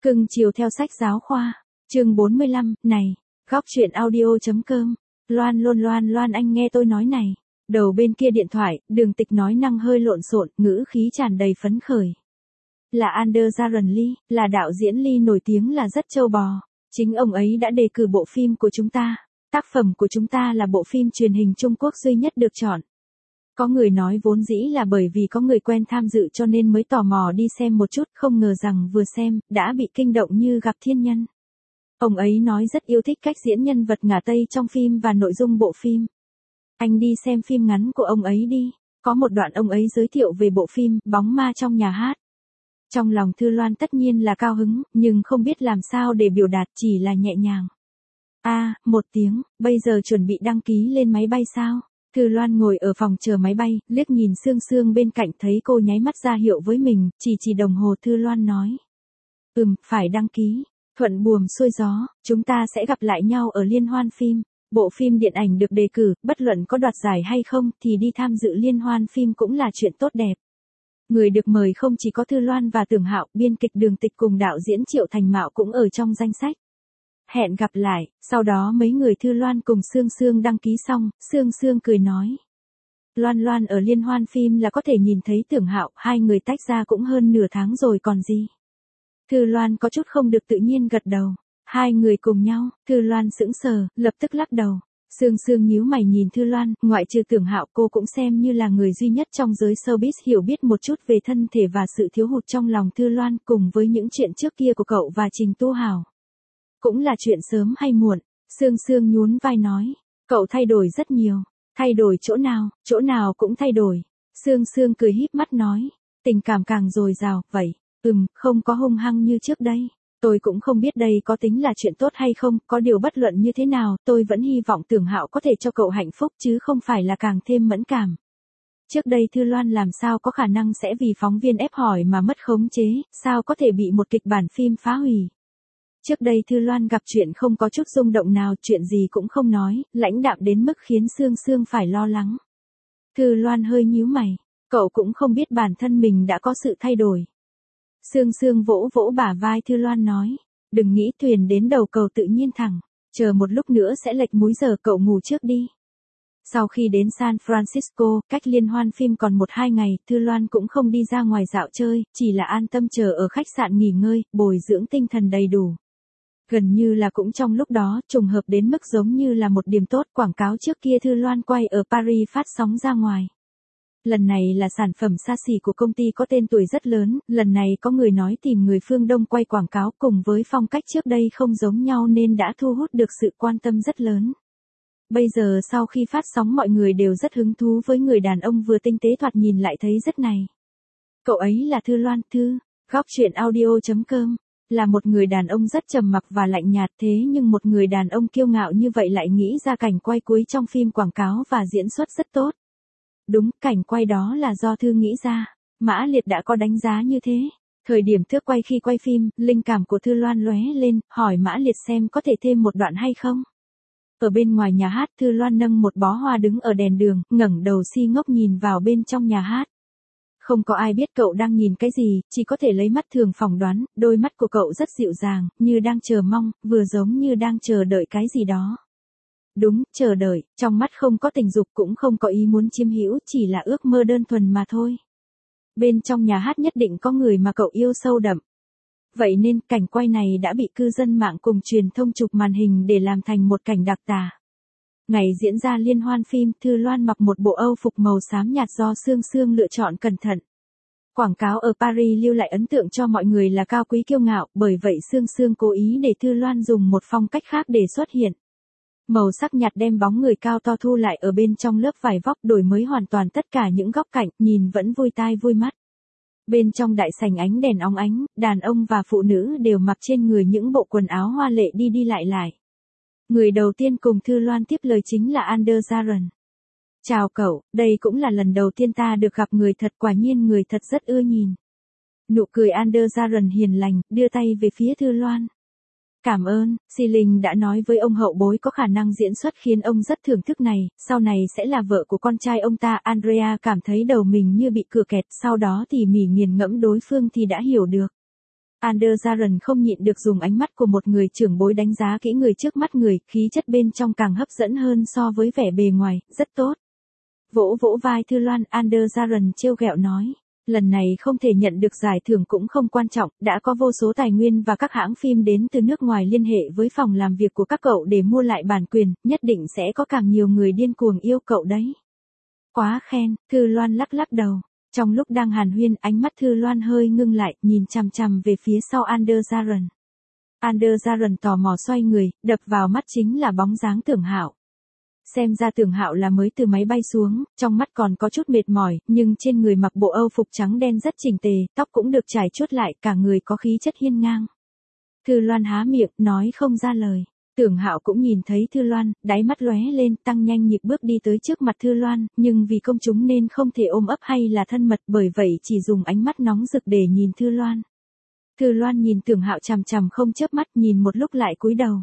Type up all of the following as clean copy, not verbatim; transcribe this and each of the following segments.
Cưng chiều theo sách giáo khoa. Chương 45, này, góc truyện audio.com. Loan anh nghe tôi nói này. Đầu bên kia điện thoại, Đường Tịch nói năng hơi lộn xộn, ngữ khí tràn đầy phấn khởi. Là Anders Jaren Lee, là đạo diễn Lee nổi tiếng là rất trâu bò. Chính ông ấy đã đề cử bộ phim của chúng ta. Tác phẩm của chúng ta là bộ phim truyền hình Trung Quốc duy nhất được chọn. Có người nói vốn dĩ là bởi vì có người quen tham dự cho nên mới tò mò đi xem một chút, không ngờ rằng vừa xem, đã bị kinh động như gặp thiên nhân. Ông ấy nói rất yêu thích cách diễn nhân vật ngả Tây trong phim và nội dung bộ phim. Anh đi xem phim ngắn của ông ấy đi. Có một đoạn ông ấy giới thiệu về bộ phim Bóng ma trong nhà hát. Trong lòng Thư Loan tất nhiên là cao hứng, nhưng không biết làm sao để biểu đạt, chỉ là nhẹ nhàng. Một tiếng, bây giờ chuẩn bị đăng ký lên máy bay sao? Thư Loan ngồi ở phòng chờ máy bay, liếc nhìn Sương Sương bên cạnh thấy cô nháy mắt ra hiệu với mình, chỉ đồng hồ. Thư Loan nói. Phải đăng ký. Thuận buồm xuôi gió, chúng ta sẽ gặp lại nhau ở liên hoan phim. Bộ phim điện ảnh được đề cử, bất luận có đoạt giải hay không thì đi tham dự liên hoan phim cũng là chuyện tốt đẹp. Người được mời không chỉ có Thư Loan và Tưởng Hạo, biên kịch Đường Tịch cùng đạo diễn Triệu Thành Mạo cũng ở trong danh sách. Hẹn gặp lại, sau đó mấy người Thư Loan cùng Sương Sương đăng ký xong, Sương Sương cười nói. Loan ở liên hoan phim là có thể nhìn thấy Tưởng Hạo, hai người tách ra cũng hơn nửa tháng rồi còn gì. Thư Loan có chút không được tự nhiên gật đầu. Hai người cùng nhau, Thư Loan sững sờ, lập tức lắc đầu. Sương Sương nhíu mày nhìn Thư Loan, ngoại trừ Tưởng Hạo cô cũng xem như là người duy nhất trong giới showbiz hiểu biết một chút về thân thể và sự thiếu hụt trong lòng Thư Loan cùng với những chuyện trước kia của cậu và Trình Tu Hào. Cũng là chuyện sớm hay muộn, Sương Sương nhún vai nói, cậu thay đổi rất nhiều, thay đổi chỗ nào cũng thay đổi. Sương Sương cười híp mắt nói, tình cảm càng dồi dào, vậy, không có hung hăng như trước đây. Tôi cũng không biết đây có tính là chuyện tốt hay không, có điều bất luận như thế nào, tôi vẫn hy vọng Tưởng Hạo có thể cho cậu hạnh phúc chứ không phải là càng thêm mẫn cảm. Trước đây Thư Loan làm sao có khả năng sẽ vì phóng viên ép hỏi mà mất khống chế, sao có thể bị một kịch bản phim phá hủy. Trước đây Thư Loan gặp chuyện không có chút rung động nào, chuyện gì cũng không nói, lãnh đạm đến mức khiến Sương Sương phải lo lắng. Thư Loan hơi nhíu mày, cậu cũng không biết bản thân mình đã có sự thay đổi. Sương Sương vỗ bả vai Thư Loan nói, đừng nghĩ thuyền đến đầu cầu tự nhiên thẳng, chờ một lúc nữa sẽ lệch múi giờ, cậu ngủ trước đi. Sau khi đến San Francisco, cách liên hoan phim còn 1-2 ngày, Thư Loan cũng không đi ra ngoài dạo chơi, chỉ là an tâm chờ ở khách sạn nghỉ ngơi, bồi dưỡng tinh thần đầy đủ. Gần như là cũng trong lúc đó, trùng hợp đến mức giống như là một điểm tốt, quảng cáo trước kia Thư Loan quay ở Paris phát sóng ra ngoài. Lần này là sản phẩm xa xỉ của công ty có tên tuổi rất lớn, lần này có người nói tìm người phương Đông quay quảng cáo cùng với phong cách trước đây không giống nhau nên đã thu hút được sự quan tâm rất lớn. Bây giờ sau khi phát sóng mọi người đều rất hứng thú với người đàn ông vừa tinh tế thoạt nhìn lại thấy rất này. Cậu ấy là Thư Loan, góc truyện audio.com, là một người đàn ông rất trầm mặc và lạnh nhạt, thế nhưng một người đàn ông kiêu ngạo như vậy lại nghĩ ra cảnh quay cuối trong phim quảng cáo và diễn xuất rất tốt. Đúng, cảnh quay đó là do Thư nghĩ ra. Mã Liệt đã có đánh giá như thế. Thời điểm Thước quay khi quay phim, linh cảm của Thư Loan lóe lên, hỏi Mã Liệt xem có thể thêm một đoạn hay không. Ở bên ngoài nhà hát, Thư Loan nâng một bó hoa đứng ở đèn đường, ngẩng đầu si ngốc nhìn vào bên trong nhà hát. Không có ai biết cậu đang nhìn cái gì, chỉ có thể lấy mắt thường phỏng đoán, đôi mắt của cậu rất dịu dàng, như đang chờ mong, vừa giống như đang chờ đợi cái gì đó. Đúng, chờ đợi, trong mắt không có tình dục cũng không có ý muốn chiếm hữu, chỉ là ước mơ đơn thuần mà thôi. Bên trong nhà hát nhất định có người mà cậu yêu sâu đậm. Vậy nên cảnh quay này đã bị cư dân mạng cùng truyền thông chụp màn hình để làm thành một cảnh đặc tả. Ngày diễn ra liên hoan phim, Thư Loan mặc một bộ Âu phục màu xám nhạt do Sương Sương lựa chọn cẩn thận. Quảng cáo ở Paris lưu lại ấn tượng cho mọi người là cao quý kiêu ngạo, bởi vậy Sương Sương cố ý để Thư Loan dùng một phong cách khác để xuất hiện. Màu sắc nhạt đem bóng người cao to thu lại ở bên trong lớp vải vóc, đổi mới hoàn toàn tất cả những góc cạnh, nhìn vẫn vui tai vui mắt. Bên trong đại sảnh ánh đèn óng ánh, đàn ông và phụ nữ đều mặc trên người những bộ quần áo hoa lệ đi lại. Người đầu tiên cùng Thư Loan tiếp lời chính là Anders Jaren. Chào cậu, đây cũng là lần đầu tiên ta được gặp người thật, quả nhiên người thật rất ưa nhìn. Nụ cười Anders Jaren hiền lành, đưa tay về phía Thư Loan. Cảm ơn, Si Linh đã nói với ông hậu bối có khả năng diễn xuất khiến ông rất thưởng thức này, sau này sẽ là vợ của con trai ông ta. Andrea cảm thấy đầu mình như bị cửa kẹt, sau đó tỉ mỉ nghiền ngẫm đối phương thì đã hiểu được. Anderjaran không nhịn được dùng ánh mắt của một người trưởng bối đánh giá kỹ người trước mắt người, khí chất bên trong càng hấp dẫn hơn so với vẻ bề ngoài, rất tốt. Vỗ vỗ vai Thư Loan, Anderjaran trêu ghẹo nói. Lần này không thể nhận được giải thưởng cũng không quan trọng, đã có vô số tài nguyên và các hãng phim đến từ nước ngoài liên hệ với phòng làm việc của các cậu để mua lại bản quyền, nhất định sẽ có càng nhiều người điên cuồng yêu cậu đấy. Quá khen, Thư Loan lắc lắc đầu. Trong lúc đang hàn huyên, ánh mắt Thư Loan hơi ngưng lại, nhìn chằm chằm về phía sau Anderjaran. Anderjaran tò mò xoay người, đập vào mắt chính là bóng dáng Tưởng Hạo. Xem ra Tưởng Hạo là mới từ máy bay xuống, trong mắt còn có chút mệt mỏi, nhưng trên người mặc bộ âu phục trắng đen rất chỉnh tề, tóc cũng được trải chuốt lại, cả người có khí chất hiên ngang. Thư Loan há miệng, nói không ra lời. Tưởng Hạo cũng nhìn thấy Thư Loan, đáy mắt lóe lên, tăng nhanh nhịp bước đi tới trước mặt Thư Loan, nhưng vì công chúng nên không thể ôm ấp hay là thân mật, bởi vậy chỉ dùng ánh mắt nóng rực để nhìn Thư Loan. Thư Loan nhìn Tưởng Hạo chằm chằm không chớp mắt, nhìn một lúc lại cúi đầu.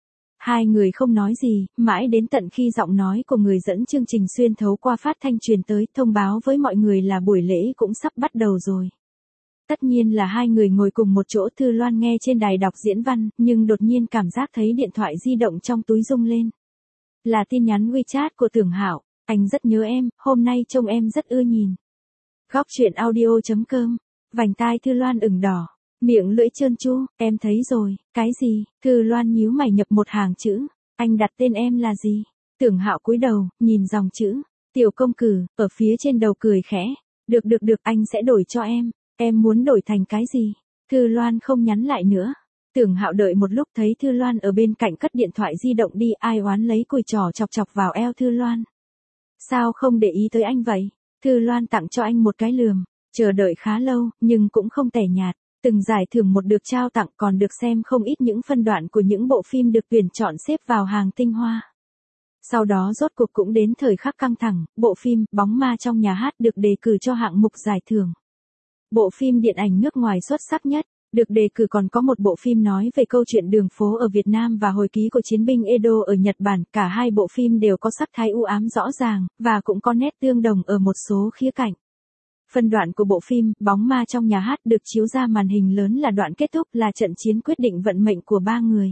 Hai người không nói gì, mãi đến tận khi giọng nói của người dẫn chương trình xuyên thấu qua phát thanh truyền tới, thông báo với mọi người là buổi lễ cũng sắp bắt đầu rồi. Tất nhiên là hai người ngồi cùng một chỗ, Thư Loan nghe trên đài đọc diễn văn, nhưng đột nhiên cảm giác thấy điện thoại di động trong túi rung lên. Là tin nhắn WeChat của Tưởng Hạo, anh rất nhớ em, hôm nay trông em rất ưa nhìn. Góc truyện audio.com, vành tai Thư Loan ửng đỏ, miệng lưỡi trơn tru, em thấy rồi, cái gì? Thư Loan nhíu mày nhập một hàng chữ, anh đặt tên em là gì? Tưởng Hạo cúi đầu, nhìn dòng chữ, Tiểu Công Cử, ở phía trên đầu cười khẽ, được, anh sẽ đổi cho em muốn đổi thành cái gì? Thư Loan không nhắn lại nữa. Tưởng Hạo đợi một lúc thấy Thư Loan ở bên cạnh cất điện thoại di động đi, ai oán lấy cùi trò chọc chọc vào eo Thư Loan. Sao không để ý tới anh vậy? Thư Loan tặng cho anh một cái lườm, chờ đợi khá lâu, nhưng cũng không tẻ nhạt. Từng giải thưởng một được trao tặng, còn được xem không ít những phân đoạn của những bộ phim được tuyển chọn xếp vào hàng tinh hoa. Sau đó rốt cuộc cũng đến thời khắc căng thẳng, bộ phim Bóng Ma trong nhà hát được đề cử cho hạng mục giải thưởng. Bộ phim điện ảnh nước ngoài xuất sắc nhất, được đề cử còn có một bộ phim nói về câu chuyện đường phố ở Việt Nam và hồi ký của chiến binh Edo ở Nhật Bản. Cả hai bộ phim đều có sắc thái u ám rõ ràng, và cũng có nét tương đồng ở một số khía cạnh. Phân đoạn của bộ phim Bóng Ma trong nhà hát được chiếu ra màn hình lớn là đoạn kết thúc, là trận chiến quyết định vận mệnh của ba người.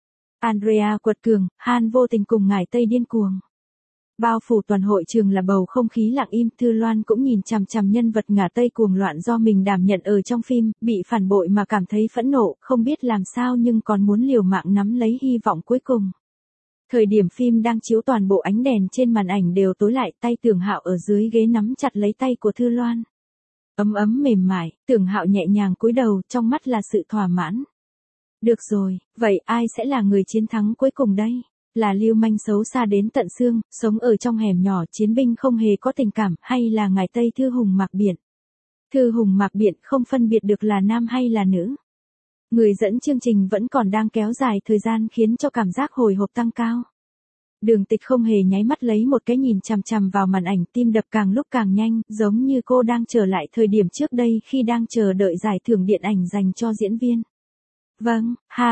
Andrea quật cường, Han vô tình cùng ngải Tây điên cuồng. Bao phủ toàn hội trường là bầu không khí lặng im, Thư Loan cũng nhìn chằm chằm nhân vật ngả Tây cuồng loạn do mình đảm nhận ở trong phim, bị phản bội mà cảm thấy phẫn nộ, không biết làm sao nhưng còn muốn liều mạng nắm lấy hy vọng cuối cùng. Thời điểm phim đang chiếu toàn bộ ánh đèn trên màn ảnh đều tối lại, tay Tưởng Hạo ở dưới ghế nắm chặt lấy tay của Thư Loan. Ấm ấm mềm mại, Tưởng Hạo nhẹ nhàng cúi đầu, trong mắt là sự thỏa mãn. Được rồi, vậy ai sẽ là người chiến thắng cuối cùng đây? Là lưu manh xấu xa đến tận xương, sống ở trong hẻm nhỏ, chiến binh không hề có tình cảm, hay là ngải Tây Thư Hùng Mạc Biện? Thư Hùng Mạc Biện không phân biệt được là nam hay là nữ. Người dẫn chương trình vẫn còn đang kéo dài thời gian khiến cho cảm giác hồi hộp tăng cao. Đường Tịch không hề nháy mắt lấy một cái nhìn chằm chằm vào màn ảnh, tim đập càng lúc càng nhanh, giống như cô đang trở lại thời điểm trước đây khi đang chờ đợi giải thưởng điện ảnh dành cho diễn viên. Vâng,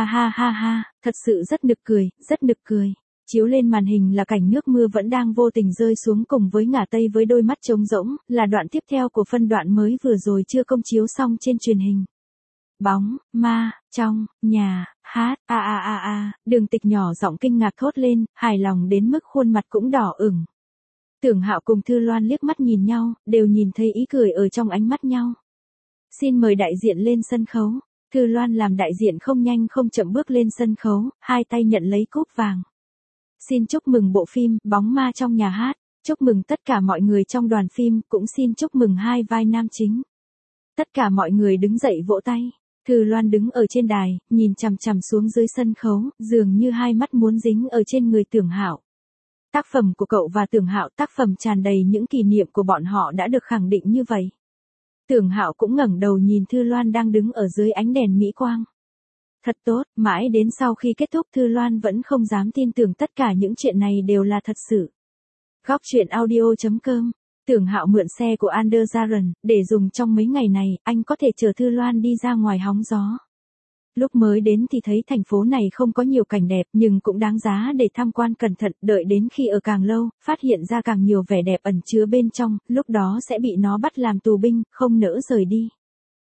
ha, thật sự rất nực cười. Chiếu lên màn hình là cảnh nước mưa vẫn đang vô tình rơi xuống cùng với ngả Tây với đôi mắt trống rỗng, là đoạn tiếp theo của phân đoạn mới vừa rồi chưa công chiếu xong trên truyền hình. Bóng ma trong nhà hát, Đường Tịch nhỏ giọng kinh ngạc thốt lên, hài lòng đến mức khuôn mặt cũng đỏ ửng. Tưởng Hạo cùng Thư Loan liếc mắt nhìn nhau, đều nhìn thấy ý cười ở trong ánh mắt nhau. Xin mời đại diện lên sân khấu. Thư Loan làm đại diện không nhanh không chậm bước lên sân khấu, hai tay nhận lấy cúp vàng. Xin chúc mừng bộ phim Bóng Ma trong nhà hát, chúc mừng tất cả mọi người trong đoàn phim, cũng xin chúc mừng hai vai nam chính. Tất cả mọi người đứng dậy vỗ tay. Thư Loan đứng ở trên đài, nhìn chằm chằm xuống dưới sân khấu, dường như hai mắt muốn dính ở trên người Tưởng Hạo. Tác phẩm của cậu và Tưởng Hạo, tác phẩm tràn đầy những kỷ niệm của bọn họ đã được khẳng định như vậy. Tưởng Hạo cũng ngẩng đầu nhìn Thư Loan đang đứng ở dưới ánh đèn mỹ quang. Thật tốt, mãi đến sau khi kết thúc Thư Loan vẫn không dám tin tưởng tất cả những chuyện này đều là thật sự. Góc truyện audio.com. Tưởng Hạo mượn xe của Anderjaran để dùng trong mấy ngày này, anh có thể chở Thư Loan đi ra ngoài hóng gió. Lúc mới đến thì thấy thành phố này không có nhiều cảnh đẹp nhưng cũng đáng giá để tham quan cẩn thận, đợi đến khi ở càng lâu, phát hiện ra càng nhiều vẻ đẹp ẩn chứa bên trong, lúc đó sẽ bị nó bắt làm tù binh, không nỡ rời đi.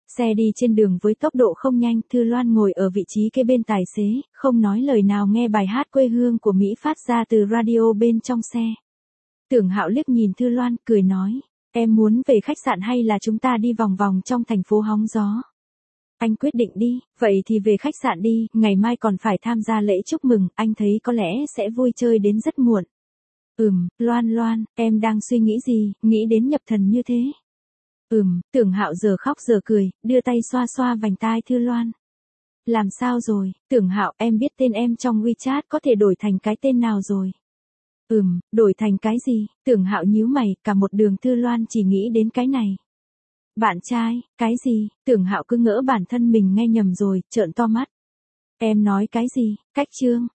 Xe đi trên đường với tốc độ không nhanh, Thư Loan ngồi ở vị trí kế bên tài xế, không nói lời nào nghe bài hát quê hương của Mỹ phát ra từ radio bên trong xe. Tưởng Hạo liếc nhìn Thư Loan, cười nói, em muốn về khách sạn hay là chúng ta đi vòng vòng trong thành phố hóng gió? Anh quyết định đi, vậy thì về khách sạn đi, ngày mai còn phải tham gia lễ chúc mừng, anh thấy có lẽ sẽ vui chơi đến rất muộn. Loan Loan, em đang suy nghĩ gì, nghĩ đến nhập thần như thế? Tưởng Hạo giờ khóc giờ cười, đưa tay xoa xoa vành tai Thư Loan. Làm sao rồi, Tưởng Hạo, em biết tên em trong WeChat có thể đổi thành cái tên nào rồi? Đổi thành cái gì? Tưởng Hạo nhíu mày, cả một đường Thư Loan chỉ nghĩ đến cái này. Bạn trai, cái gì? Tưởng Hạo cứ ngỡ bản thân mình nghe nhầm rồi, trợn to mắt. Em nói cái gì? Cách trương,